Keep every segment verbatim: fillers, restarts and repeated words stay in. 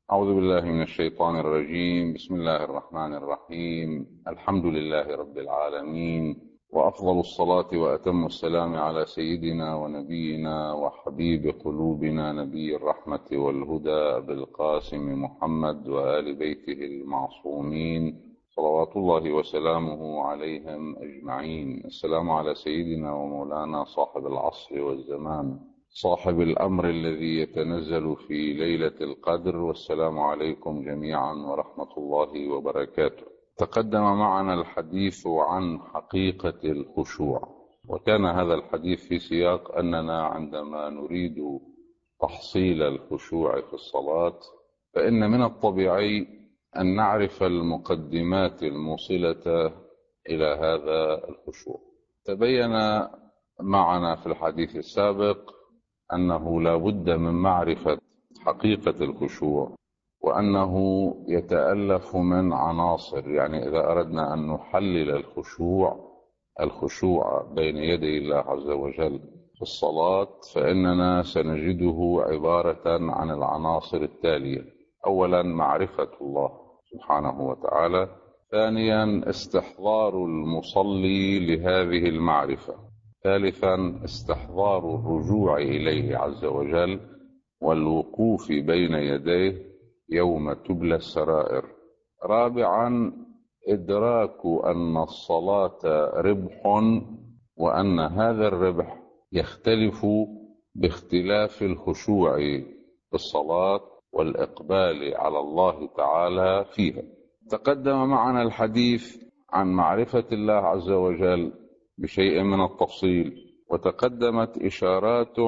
أعوذ بالله من الشيطان الرجيم. بسم الله الرحمن الرحيم. الحمد لله رب العالمين، وأفضل الصلاة وأتم السلام على سيدنا ونبينا وحبيب قلوبنا نبي الرحمة والهدى أبي القاسم محمد وآل بيته المعصومين صلوات الله وسلامه عليهم أجمعين. السلام على سيدنا ومولانا صاحب العصر والزمان، صاحب الأمر الذي يتنزل في ليلة القدر. والسلام عليكم جميعا ورحمة الله وبركاته. تقدم معنا الحديث عن حقيقة الخشوع، وكان هذا الحديث في سياق أننا عندما نريد تحصيل الخشوع في الصلاة فإن من الطبيعي أن نعرف المقدمات الموصلة إلى هذا الخشوع. تبين معنا في الحديث السابق أنه لا بد من معرفة حقيقة الخشوع، وأنه يتألف من عناصر. يعني إذا أردنا أن نحلل الخشوع الخشوع بين يدي الله عز وجل في الصلاة فإننا سنجده عبارة عن العناصر التالية: أولا معرفة الله سبحانه وتعالى، ثانيا استحضار المصلي لهذه المعرفة، ثالثا استحضار الرجوع إليه عز وجل والوقوف بين يديه يوم تبلى السرائر، رابعا إدراك أن الصلاة ربح، وأن هذا الربح يختلف باختلاف الخشوع في الصلاة والإقبال على الله تعالى فيها. تقدم معنا الحديث عن معرفة الله عز وجل بشيء من التفصيل، وتقدمت إشارات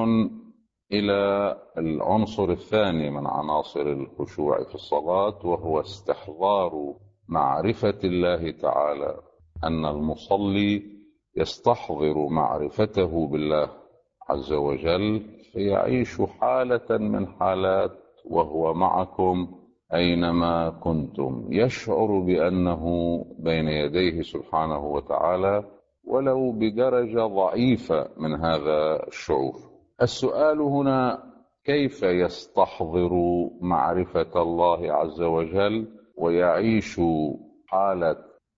إلى العنصر الثاني من عناصر الخشوع في الصلاة، وهو استحضار معرفة الله تعالى، أن المصلي يستحضر معرفته بالله عز وجل فيعيش حالة من حالات وهو معكم أينما كنتم، يشعر بأنه بين يديه سبحانه وتعالى ولو بدرجة ضعيفة من هذا الشعور. السؤال هنا: كيف يستحضر معرفة الله عز وجل ويعيش حالة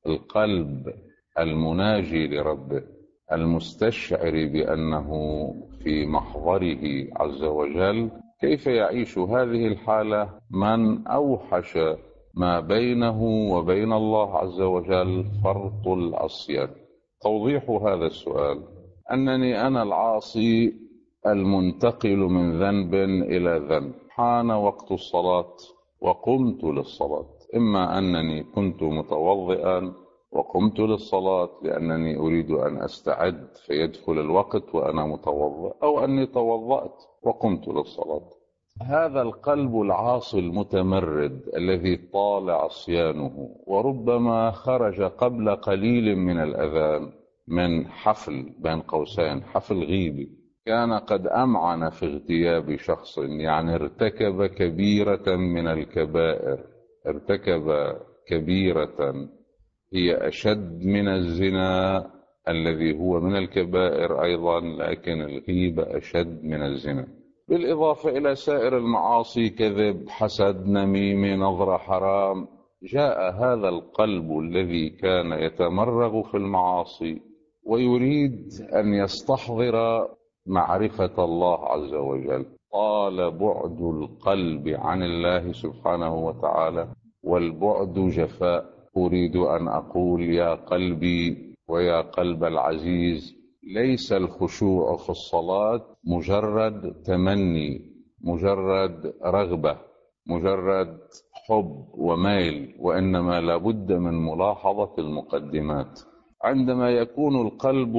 القلب المناجي لربه المستشعر بأنه في محضره عز وجل؟ كيف يعيش هذه الحالة من أوحش ما بينه وبين الله عز وجل فرط العصيان؟ توضيح هذا السؤال: أنني أنا العاصي المنتقل من ذنب إلى ذنب، حان وقت الصلاة وقمت للصلاة، إما أنني كنت متوضئا وقمت للصلاة لأنني أريد أن أستعد فيدخل الوقت وأنا متوضئ، أو أني توضأت وقمت للصلاة. هذا القلب العاصي المتمرد الذي طال عصيانه وربما خرج قبل قليل من الأذان من حفل بين قوسين حفل غيبي، كان قد أمعن في اغتياب شخص، يعني ارتكب كبيرة من الكبائر، ارتكب كبيرة هي أشد من الزنا الذي هو من الكبائر أيضا، لكن الغيبة أشد من الزنا، بالإضافة إلى سائر المعاصي: كذب، حسد، نميم، نظر حرام. جاء هذا القلب الذي كان يتمرغ في المعاصي ويريد أن يستحضر معرفة الله عز وجل. طال بعد القلب عن الله سبحانه وتعالى، والبعد جفاء. أريد أن أقول يا قلبي ويا قلب العزيز، ليس الخشوع في الصلاة مجرد تمني، مجرد رغبة، مجرد حب وميل، وإنما لابد من ملاحظة المقدمات. عندما يكون القلب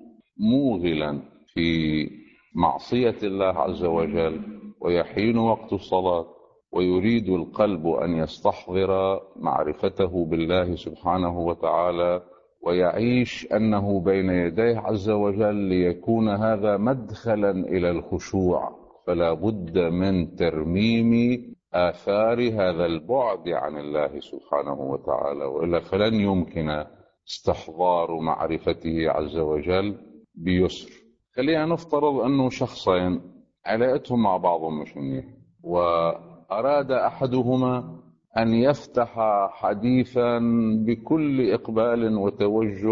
موغلا في معصية الله عز وجل ويحين وقت الصلاة ويريد القلب أن يستحضر معرفته بالله سبحانه وتعالى ويعيش أنه بين يديه عز وجل ليكون هذا مدخلا إلى الخشوع، فلا بد من ترميم آثار هذا البعد عن الله سبحانه وتعالى، وإلا فلن يمكن استحضار معرفته عز وجل بيسر. خلينا نفترض أنه شخصين علاقتهم مع بعضهم مش منيح، و أراد أحدهما أن يفتح حديثا بكل إقبال وتوجه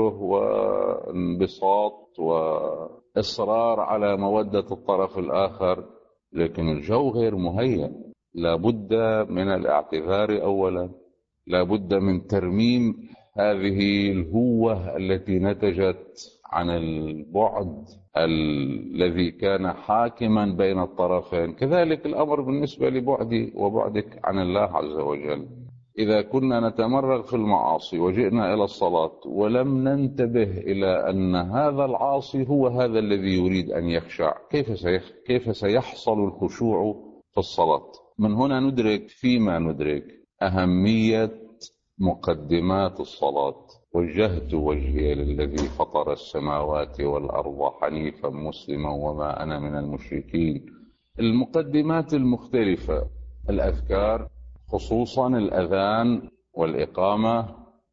وانبساط وإصرار على مودة الطرف الآخر، لكن الجو غير مهيأ. لا بد من الاعتذار أولا، لا بد من ترميم هذه الهوة التي نتجت عن البعد الذي كان حاكما بين الطرفين. كذلك الأمر بالنسبة لبعدي وبعدك عن الله عز وجل. إذا كنا نتمرغ في المعاصي وجئنا إلى الصلاة ولم ننتبه إلى أن هذا العاصي هو هذا الذي يريد أن يخشع، كيف سيخ... كيف سيحصل الخشوع في الصلاة؟ من هنا ندرك فيما ندرك أهمية مقدمات الصلاة. وجهت وجهي للذي فطر السماوات والأرض حنيفا مسلما وما أنا من المشركين. المقدمات المختلفة، الأذكار، خصوصا الأذان والإقامة،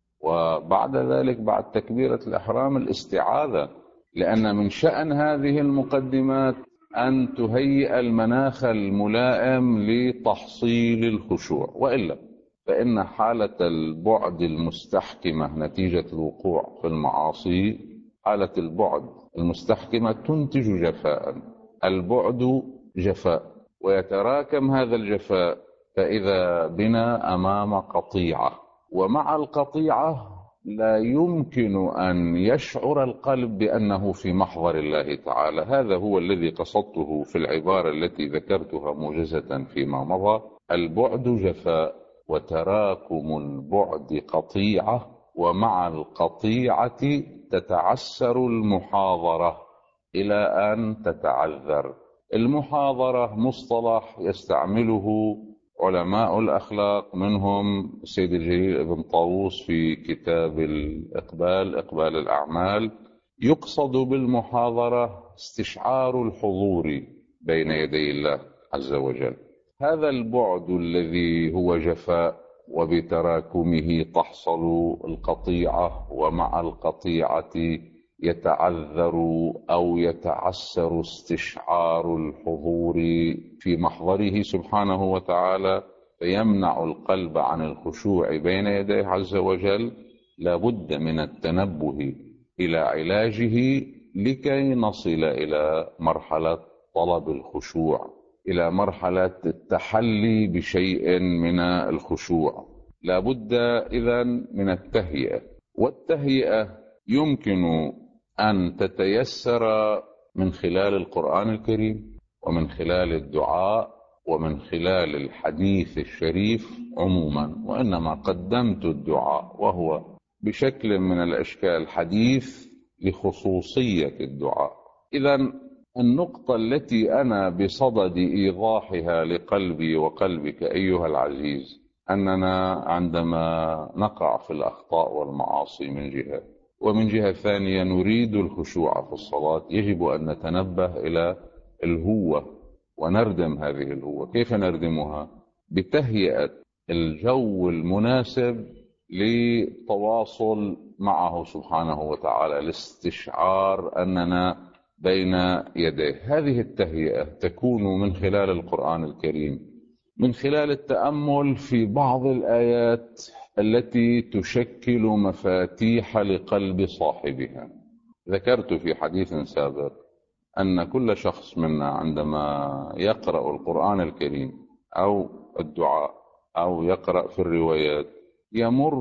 وبعد ذلك بعد تكبيرة الإحرام الاستعاذة، لأن من شأن هذه المقدمات أن تهيئ المناخ الملائم لتحصيل الخشوع، وإلا فإن حالة البعد المستحكمة نتيجة الوقوع في المعاصي، حالة البعد المستحكمة تنتج جفاء. البعد جفاء، ويتراكم هذا الجفاء فإذا بنا أمام قطيعة، ومع القطيعة لا يمكن أن يشعر القلب بأنه في محضر الله تعالى. هذا هو الذي قصدته في العبارة التي ذكرتها موجزة فيما مضى: البعد جفاء، وتراكم البعد قطيعة، ومع القطيعة تتعسر المحاضرة إلى أن تتعذر. المحاضرة مصطلح يستعمله علماء الأخلاق، منهم السيد الجليل ابن طاووس في كتاب الإقبال، إقبال الأعمال. يقصد بالمحاضرة استشعار الحضور بين يدي الله عز وجل. هذا البعد الذي هو جفاء، وبتراكمه تحصل القطيعة، ومع القطيعة يتعذر أو يتعسر استشعار الحضور في محضره سبحانه وتعالى، فيمنع القلب عن الخشوع بين يديه عز وجل. لا بد من التنبه إلى علاجه لكي نصل إلى مرحلة طلب الخشوع، إلى مرحلة التحلي بشيء من الخشوع. لا بد إذن من التهيئة، والتهيئة يمكن أن تتيسر من خلال القرآن الكريم، ومن خلال الدعاء، ومن خلال الحديث الشريف عموما. وإنما قدمت الدعاء وهو بشكل من الأشكال حديث لخصوصية الدعاء. إذن النقطة التي أنا بصدد إيضاحها لقلبي وقلبك أيها العزيز، أننا عندما نقع في الأخطاء والمعاصي من جهة، ومن جهة ثانية نريد الخشوع في الصلاة، يجب أن نتنبه إلى الهوة ونردم هذه الهوة. كيف نردمها؟ بتهيئة الجو المناسب للتواصل معه سبحانه وتعالى، لاستشعار أننا بين يديه. هذه التهيئة تكون من خلال القرآن الكريم، من خلال التأمل في بعض الآيات التي تشكل مفاتيح لقلب صاحبها. ذكرت في حديث سابق أن كل شخص منا عندما يقرأ القرآن الكريم أو الدعاء أو يقرأ في الروايات يمر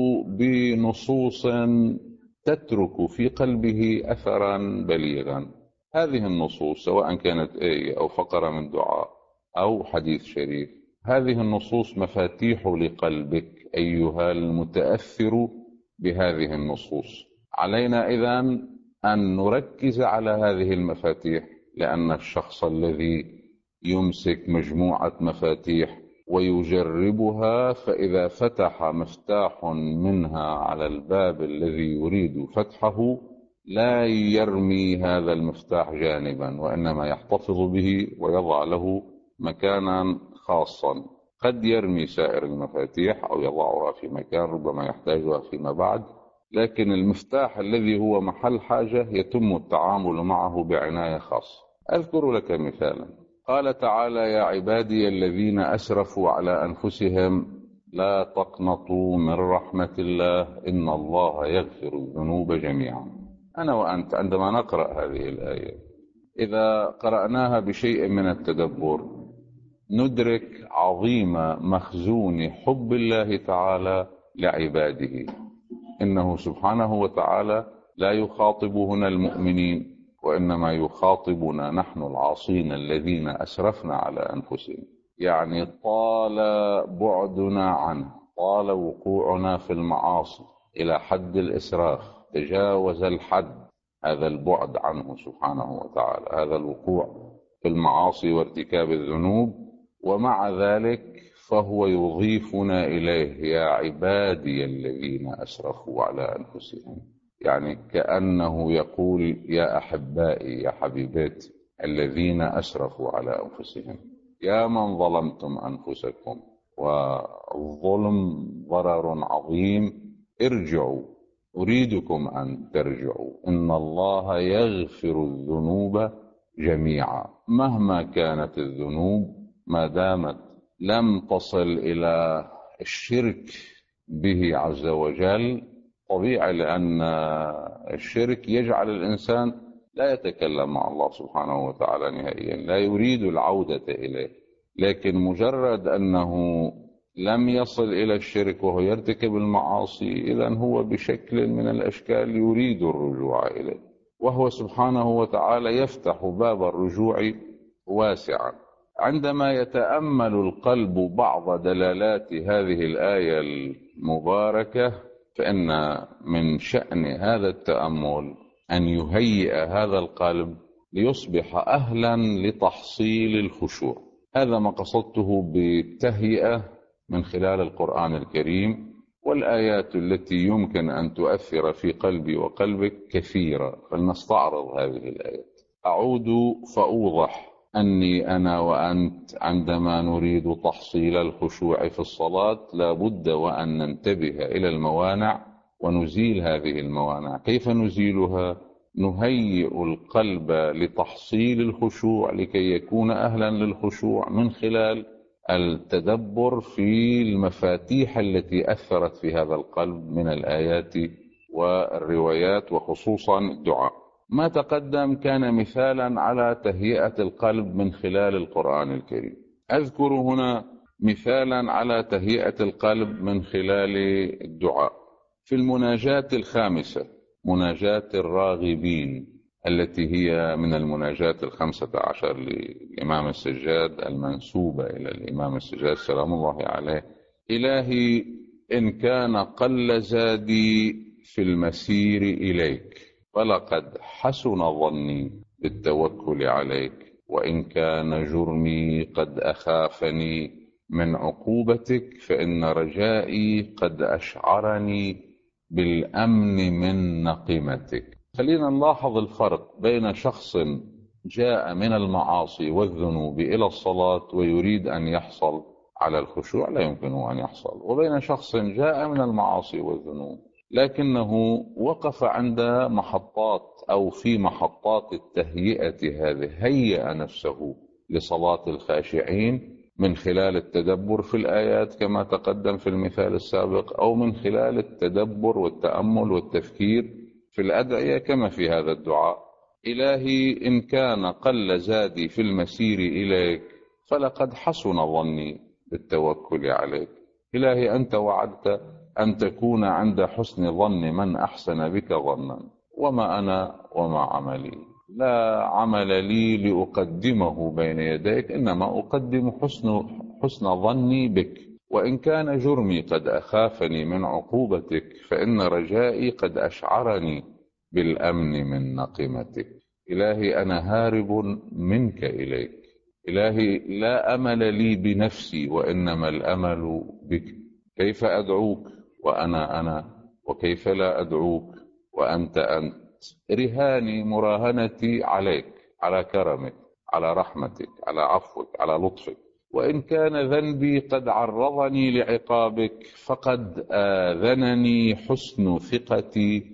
بنصوص تترك في قلبه أثرا بليغا. هذه النصوص سواء كانت آية أو فقرة من دعاء أو حديث شريف، هذه النصوص مفاتيح لقلبك أيها المتأثر بهذه النصوص. علينا إذن أن نركز على هذه المفاتيح، لأن الشخص الذي يمسك مجموعة مفاتيح ويجربها، فإذا فتح مفتاح منها على الباب الذي يريد فتحه لا يرمي هذا المفتاح جانبا، وإنما يحتفظ به ويضع له مكانا خاصا. قد يرمي سائر المفاتيح أو يضعها في مكان ربما يحتاجها فيما بعد، لكن المفتاح الذي هو محل حاجة يتم التعامل معه بعناية خاصة. أذكر لك مثالا: قال تعالى: يا عبادي الذين أسرفوا على أنفسهم لا تقنطوا من رحمة الله إن الله يغفر الذنوب جميعا. أنا وأنت عندما نقرأ هذه الآية إذا قرأناها بشيء من التدبر ندرك عظيم مخزون حب الله تعالى لعباده. إنه سبحانه وتعالى لا يخاطب هنا المؤمنين، وإنما يخاطبنا نحن العاصين الذين أسرفنا على أنفسهم. يعني طال بعدنا عنه، طال وقوعنا في المعاصي إلى حد الإسراف، تجاوز الحد هذا البعد عنه سبحانه وتعالى، هذا الوقوع في المعاصي وارتكاب الذنوب. ومع ذلك فهو يضيفنا إليه: يا عبادي الذين أسرفوا على أنفسهم. يعني كأنه يقول: يا أحبائي، يا حبيباتي الذين أسرفوا على أنفسهم، يا من ظلمتم أنفسكم والظلم ضرر عظيم، ارجعوا، أريدكم أن ترجعوا. إن الله يغفر الذنوب جميعا. مهما كانت الذنوب ما دامت لم تصل إلى الشرك به عز وجل، طبيعي، لأن الشرك يجعل الإنسان لا يتكلم مع الله سبحانه وتعالى نهائيا، لا يريد العودة إليه. لكن مجرد أنه لم يصل إلى الشرك وهو يرتكب المعاصي، إذن هو بشكل من الأشكال يريد الرجوع إليه، وهو سبحانه وتعالى يفتح باب الرجوع واسعا. عندما يتأمل القلب بعض دلالات هذه الآية المباركة، فإن من شأن هذا التأمل أن يهيئ هذا القلب ليصبح أهلا لتحصيل الخشوع. هذا ما قصدته بالتهيئة من خلال القرآن الكريم، والآيات التي يمكن أن تؤثر في قلبي وقلبك كثيرة. فلنستعرض هذه الآيات. أعود فأوضح أني أنا وأنت عندما نريد تحصيل الخشوع في الصلاة لا بد وأن ننتبه إلى الموانع ونزيل هذه الموانع. كيف نزيلها؟ نهيئ القلب لتحصيل الخشوع لكي يكون أهلا للخشوع من خلال التدبر في المفاتيح التي أثرت في هذا القلب من الآيات والروايات، وخصوصا الدعاء. ما تقدم كان مثالا على تهيئة القلب من خلال القرآن الكريم. أذكر هنا مثالا على تهيئة القلب من خلال الدعاء في المناجاة الخامسة، مناجاة الراغبين، التي هي من المناجاة الخمسة عشر للإمام السجاد المنسوبة إلى الإمام السجاد سلام الله عليه. إلهي إن كان قل زادي في المسير إليك فلقد حسن ظني بالتوكل عليك، وإن كان جرمي قد أخافني من عقوبتك فإن رجائي قد أشعرني بالأمن من نقمتك. خلينا نلاحظ الفرق بين شخص جاء من المعاصي والذنوب إلى الصلاة ويريد أن يحصل على الخشوع، لا يمكنه أن يحصل، وبين شخص جاء من المعاصي والذنوب لكنه وقف عند محطات أو في محطات التهيئة هذه، هيأ نفسه لصلاة الخاشعين من خلال التدبر في الآيات كما تقدم في المثال السابق، أو من خلال التدبر والتأمل والتفكير في الأدعية كما في هذا الدعاء: إلهي إن كان قل زادي في المسير إليك فلقد حسن ظني بالتوكل عليك. إلهي أنت وعدت أن تكون عند حسن ظن من أحسن بك ظنا، وما أنا وما عملي، لا عمل لي لأقدمه بين يديك، إنما أقدم حسن, حسن ظني بك. وإن كان جرمي قد أخافني من عقوبتك فإن رجائي قد أشعرني بالأمن من نقمتك. إلهي أنا هارب منك إليك. إلهي لا أمل لي بنفسي وإنما الأمل بك. كيف أدعوك وأنا أنا، وكيف لا أدعوك وأنت أنت؟ رهاني مراهنتي عليك، على كرمك، على رحمتك، على عفوك، على لطفك. وإن كان ذنبي قد عرضني لعقابك فقد آذنني حسن ثقتي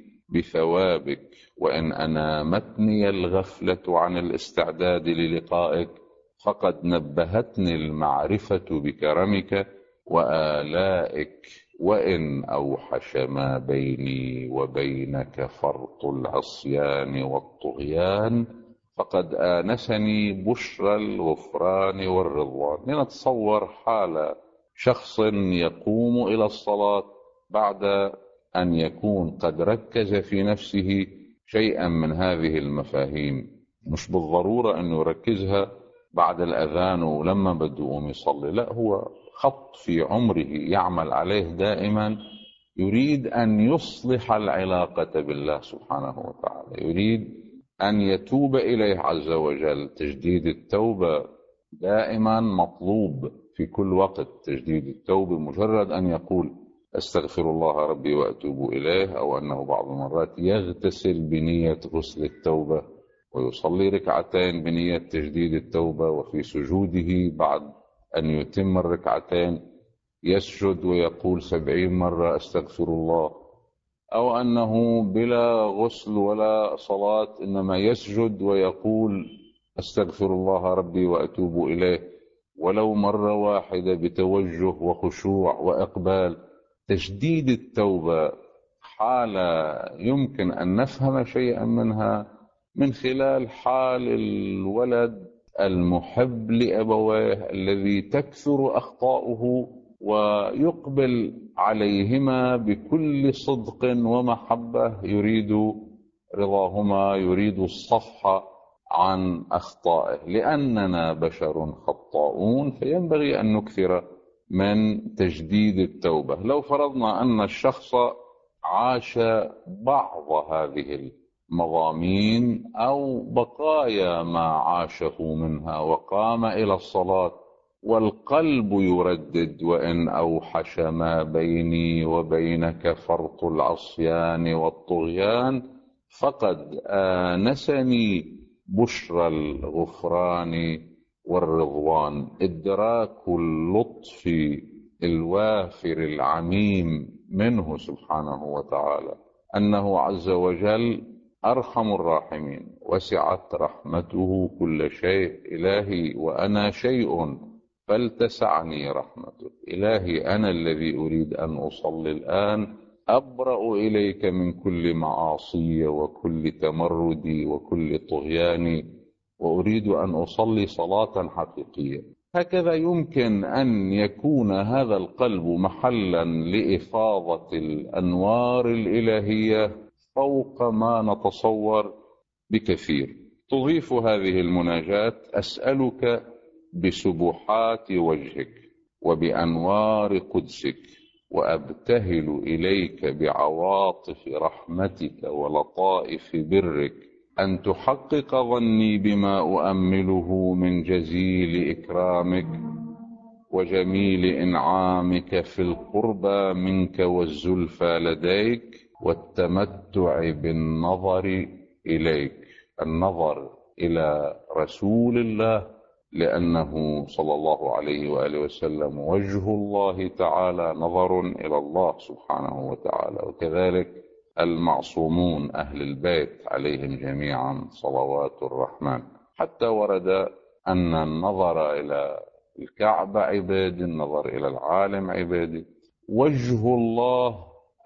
بثوابك. وإن أنامتني الغفلة عن الاستعداد للقائك فقد نبهتني المعرفة بكرمك وآلائك، وإن أوحش ما بيني وبينك فرط العصيان والطغيان، فقد آنسني بشرى الغفران والرضوان. لنتصور حال شخص يقوم إلى الصلاة بعد أن يكون قد ركز في نفسه شيئا من هذه المفاهيم، مش بالضرورة أن يركزها بعد الأذان ولما بده يقوم يصلي، لا، هو خط في عمره يعمل عليه دائما، يريد أن يصلح العلاقة بالله سبحانه وتعالى، يريد أن يتوب إليه عز وجل. تجديد التوبة دائما مطلوب في كل وقت. تجديد التوبة مجرد أن يقول أستغفر الله ربي وأتوب إليه، أو أنه بعض المرات يغتسل بنية غسل التوبة ويصلي ركعتين بنية تجديد التوبة، وفي سجوده بعد أن يتم الركعتين يسجد ويقول سبعين مرة أستغفر الله، أو أنه بلا غسل ولا صلاة إنما يسجد ويقول أستغفر الله ربي وأتوب إليه ولو مرة واحدة بتوجه وخشوع وإقبال. تجديد التوبة حالة يمكن أن نفهم شيئا منها من خلال حال الولد المحب لأبويه الذي تكثر أخطاؤه ويقبل عليهما بكل صدق ومحبة، يريد رضاهما، يريد الصفح عن أخطائه. لأننا بشر خطاؤون فينبغي أن نكثر من تجديد التوبة. لو فرضنا أن الشخص عاش بعض هذه المضامين أو بقايا ما عاشه منها وقام إلى الصلاة والقلب يردد وإن أوحش ما بيني وبينك فرط العصيان والطغيان، فقد آنسني بشرى الغفران والرضوان. إدراك اللطف الوافر العميم منه سبحانه وتعالى، أنه عز وجل أرحم الراحمين، وسعت رحمته كل شيء. إلهي وأنا شيء فلتسعني رحمتك. إلهي أنا الذي أريد أن أصلي الآن، أبرأ إليك من كل معاصي وكل تمردي وكل طغياني، وأريد أن أصلي صلاة حقيقية. هكذا يمكن أن يكون هذا القلب محلا لإفاضة الأنوار الإلهية فوق ما نتصور بكثير. تضيف هذه المناجاة أسألك بسبحات وجهك وبأنوار قدسك، وأبتهل إليك بعواطف رحمتك ولطائف برك، أن تحقق ظني بما أؤمله من جزيل إكرامك وجميل إنعامك في القربى منك والزلفى لديك والتمتع بالنظر إليك. النظر إلى رسول الله، لأنه صلى الله عليه وآله وسلم وجه الله تعالى نظر إلى الله سبحانه وتعالى، وكذلك المعصومون أهل البيت عليهم جميعا صلوات الرحمن. حتى ورد أن النظر إلى الكعبة عبادة، النظر إلى العالم عبادة. وجه الله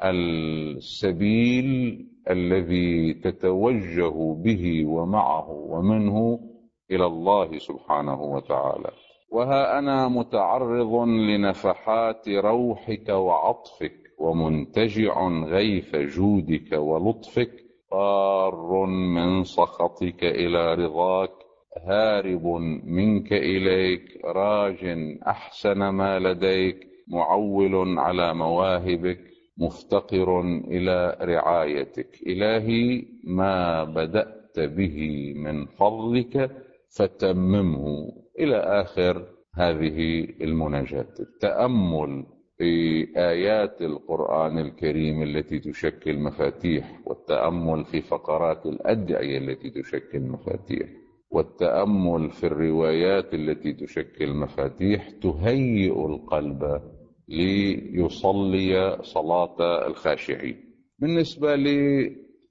السبيل الذي تتوجه به ومعه ومنه إلى الله سبحانه وتعالى. وها أنا متعرض لنفحات روحك وعطفك، ومنتجع غيث جودك ولطفك، طار من سخطك إلى رضاك، هارب منك إليك، راج أحسن ما لديك، معول على مواهبك، مفتقر إلى رعايتك. إلهي ما بدأت به من فضلك فتممه، إلى آخر هذه المناجاة. التأمل في آيات القرآن الكريم التي تشكل مفاتيح، والتأمل في فقرات الأدعية التي تشكل مفاتيح، والتأمل في الروايات التي تشكل مفاتيح، تهيئ القلب ليصلي صلاة الخاشعين. بالنسبة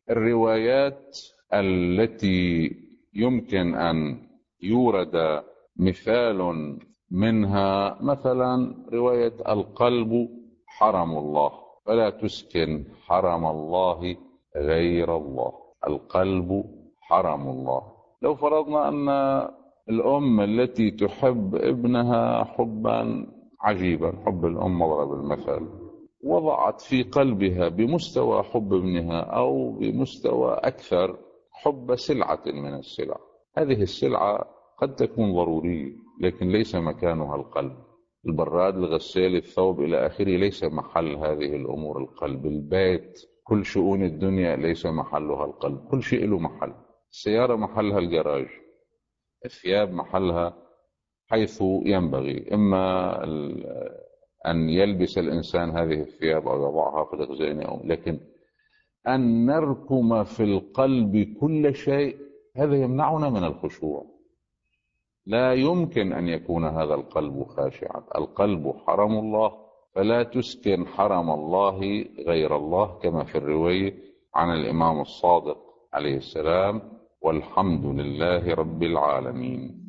للروايات التي يمكن أن يورد مثال منها مثلا رواية القلب حرم الله، فلا تسكن حرم الله غير الله. القلب حرم الله. لو فرضنا أن الأم التي تحب ابنها حبا عجيبا، حب الأم مضرب المثل، وضعت في قلبها بمستوى حب ابنها أو بمستوى أكثر حب سلعة من السلع، هذه السلعة قد تكون ضرورية لكن ليس مكانها القلب. البراد، الغسالة، الثوب إلى آخره ليس محل هذه الأمور القلب. البيت، كل شؤون الدنيا ليس محلها القلب. كل شيء له محل. السيارة محلها الجراج، الثياب محلها حيث ينبغي، إما أن يلبس الإنسان هذه الثياب أو يضعها في الخزانة، أو لكن أن نركم في القلب كل شيء هذا يمنعنا من الخشوع. لا يمكن أن يكون هذا القلب خاشعا. القلب حرم الله، فلا تسكن حرم الله غير الله، كما في الرواية عن الإمام الصادق عليه السلام: والحمد لله رب العالمين.